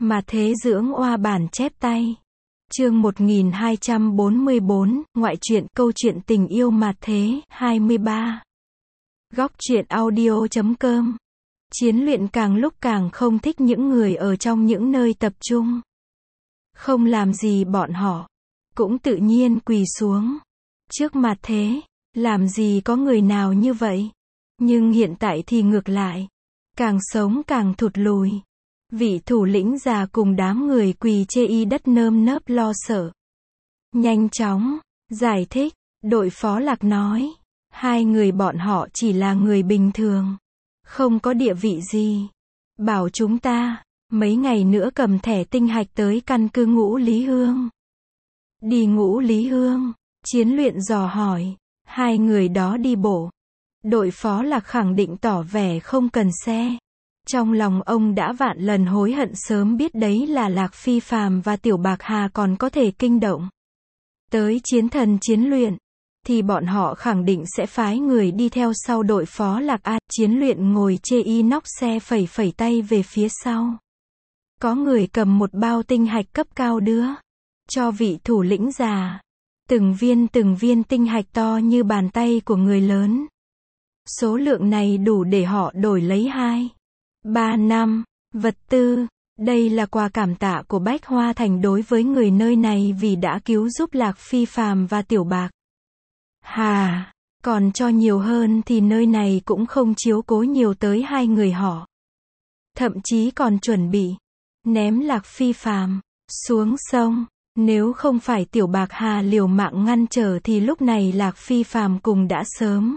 Mà thế dưỡng oa bản chép tay. Chương 1244, ngoại truyện, câu chuyện tình yêu mà thế, 23. Góc truyện audio.com. Chiến luyện càng lúc càng không thích những người ở trong những nơi tập trung. Không làm gì bọn họ, cũng tự nhiên quỳ xuống. Trước mặt thế, làm gì có người nào như vậy. Nhưng hiện tại thì ngược lại. Càng sống càng thụt lùi. Vị thủ lĩnh già cùng đám người quỳ chê y đất nơm nớp lo sợ. Nhanh chóng, giải thích, đội phó lạc nói. Hai người bọn họ chỉ là người bình thường. Không có địa vị gì. Bảo chúng ta, mấy ngày nữa cầm thẻ tinh hạch tới căn cứ Ngũ Lý Hương. Đi Ngũ Lý Hương, Chiến luyện dò hỏi. Hai người đó đi bộ. Đội phó lạc khẳng định tỏ vẻ không cần xe. Trong lòng ông đã vạn lần hối hận sớm biết đấy là Lạc Phi Phàm và Tiểu Bạc Hà còn có thể kinh động. Tới chiến thần Chiến luyện, thì bọn họ khẳng định sẽ phái người đi theo sau đội phó lạc A. Chiến luyện ngồi chê y nóc xe phẩy phẩy tay về phía sau. Có người cầm một bao tinh hạch cấp cao đưa cho vị thủ lĩnh già. Từng viên tinh hạch to như bàn tay của người lớn. Số lượng này đủ để họ đổi lấy 2-3 năm vật tư. Đây là quà cảm tạ của Bách Hoa Thành đối với người nơi này vì đã cứu giúp Lạc Phi Phàm và Tiểu Bạc Hà. Còn cho nhiều hơn thì nơi này cũng không chiếu cố nhiều tới hai người họ. Thậm chí còn chuẩn bị ném Lạc Phi Phàm xuống sông. Nếu không phải Tiểu Bạc Hà liều mạng ngăn trở thì lúc này Lạc Phi Phàm cùng đã sớm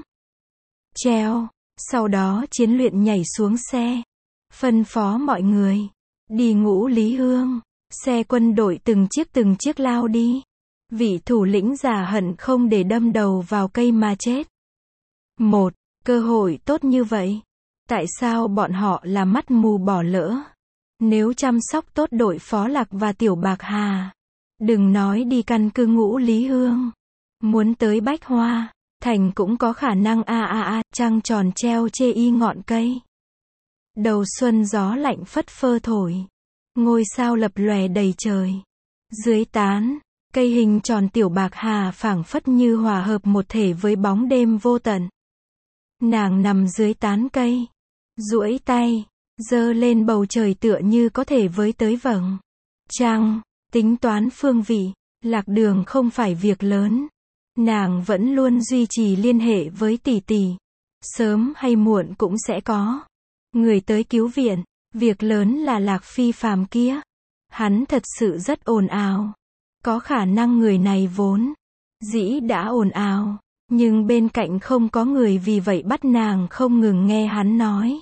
treo. Sau đó Chiến luyện nhảy xuống xe, phân phó mọi người đi Ngũ Lý Hương. Xe quân đội từng chiếc lao đi. Vị thủ lĩnh già hận không để đâm đầu vào cây mà chết. Một cơ hội tốt như vậy, tại sao bọn họ là mắt mù bỏ lỡ? Nếu chăm sóc tốt đội phó lạc và Tiểu Bạc Hà, đừng nói đi căn cứ Ngũ Lý Hương, muốn tới Bách Hoa Thành cũng có khả năng. Trăng tròn treo chê y ngọn cây. Đầu xuân gió lạnh phất phơ thổi. Ngôi sao lập lòe đầy trời. Dưới tán cây hình tròn Tiểu Bạc Hà phảng phất như hòa hợp một thể với bóng đêm vô tận. Nàng nằm dưới tán cây, duỗi tay, giơ lên bầu trời tựa như có thể với tới vầng trăng. Tính toán phương vị, lạc đường không phải việc lớn. Nàng vẫn luôn duy trì liên hệ với tỷ tỷ. Sớm hay muộn cũng sẽ có người tới cứu viện. Việc lớn là Lạc Phi Phàm kia. Hắn thật sự rất ồn ào. Có khả năng người này vốn dĩ đã ồn ào, nhưng bên cạnh không có người vì vậy bắt nàng không ngừng nghe hắn nói.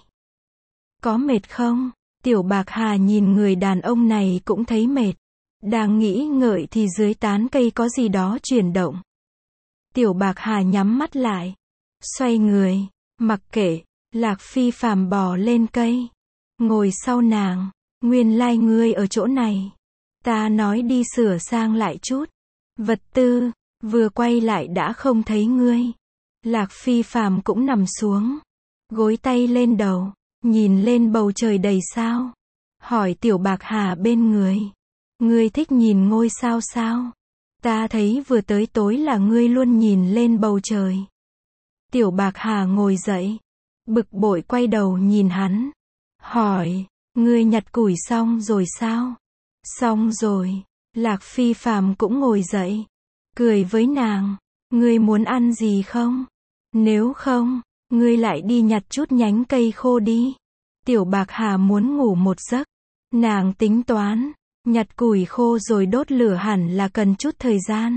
Có mệt không? Tiểu Bạc Hà nhìn người đàn ông này cũng thấy mệt. Đang nghĩ ngợi thì dưới tán cây có gì đó chuyển động. Tiểu Bạc Hà nhắm mắt lại, xoay người, mặc kệ. Lạc Phi Phàm bò lên cây, ngồi sau nàng. Nguyên lai ngươi ở chỗ này. Ta nói đi sửa sang lại chút vật tư, vừa quay lại đã không thấy ngươi. Lạc Phi Phàm cũng nằm xuống, gối tay lên đầu, nhìn lên bầu trời đầy sao. Hỏi Tiểu Bạc Hà bên người. Ngươi thích nhìn ngôi sao sao? Ta thấy vừa tới tối là ngươi luôn nhìn lên bầu trời. Tiểu Bạc Hà ngồi dậy, bực bội quay đầu nhìn hắn. Hỏi, ngươi nhặt củi xong rồi sao? Xong rồi. Lạc Phi Phàm cũng ngồi dậy, cười với nàng. Ngươi muốn ăn gì không? Nếu không, ngươi lại đi nhặt chút nhánh cây khô đi. Tiểu Bạc Hà muốn ngủ một giấc. Nàng tính toán, nhặt củi khô rồi đốt lửa hẳn là cần chút thời gian.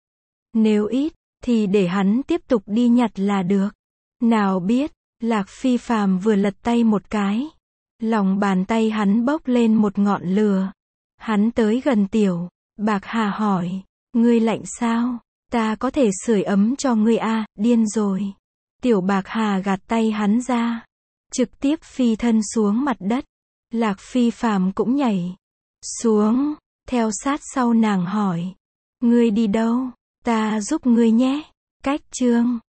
Nếu ít, thì để hắn tiếp tục đi nhặt là được. Nào biết, Lạc Phi Phàm vừa lật tay một cái, lòng bàn tay hắn bốc lên một ngọn lửa. Hắn tới gần Tiểu Bạc Hà hỏi, ngươi lạnh sao? Ta có thể sưởi ấm cho ngươi à? Điên rồi. Tiểu Bạc Hà gạt tay hắn ra, trực tiếp phi thân xuống mặt đất. Lạc Phi Phàm cũng nhảy xuống, theo sát sau nàng hỏi, ngươi đi đâu? Ta giúp ngươi nhé. Cách chương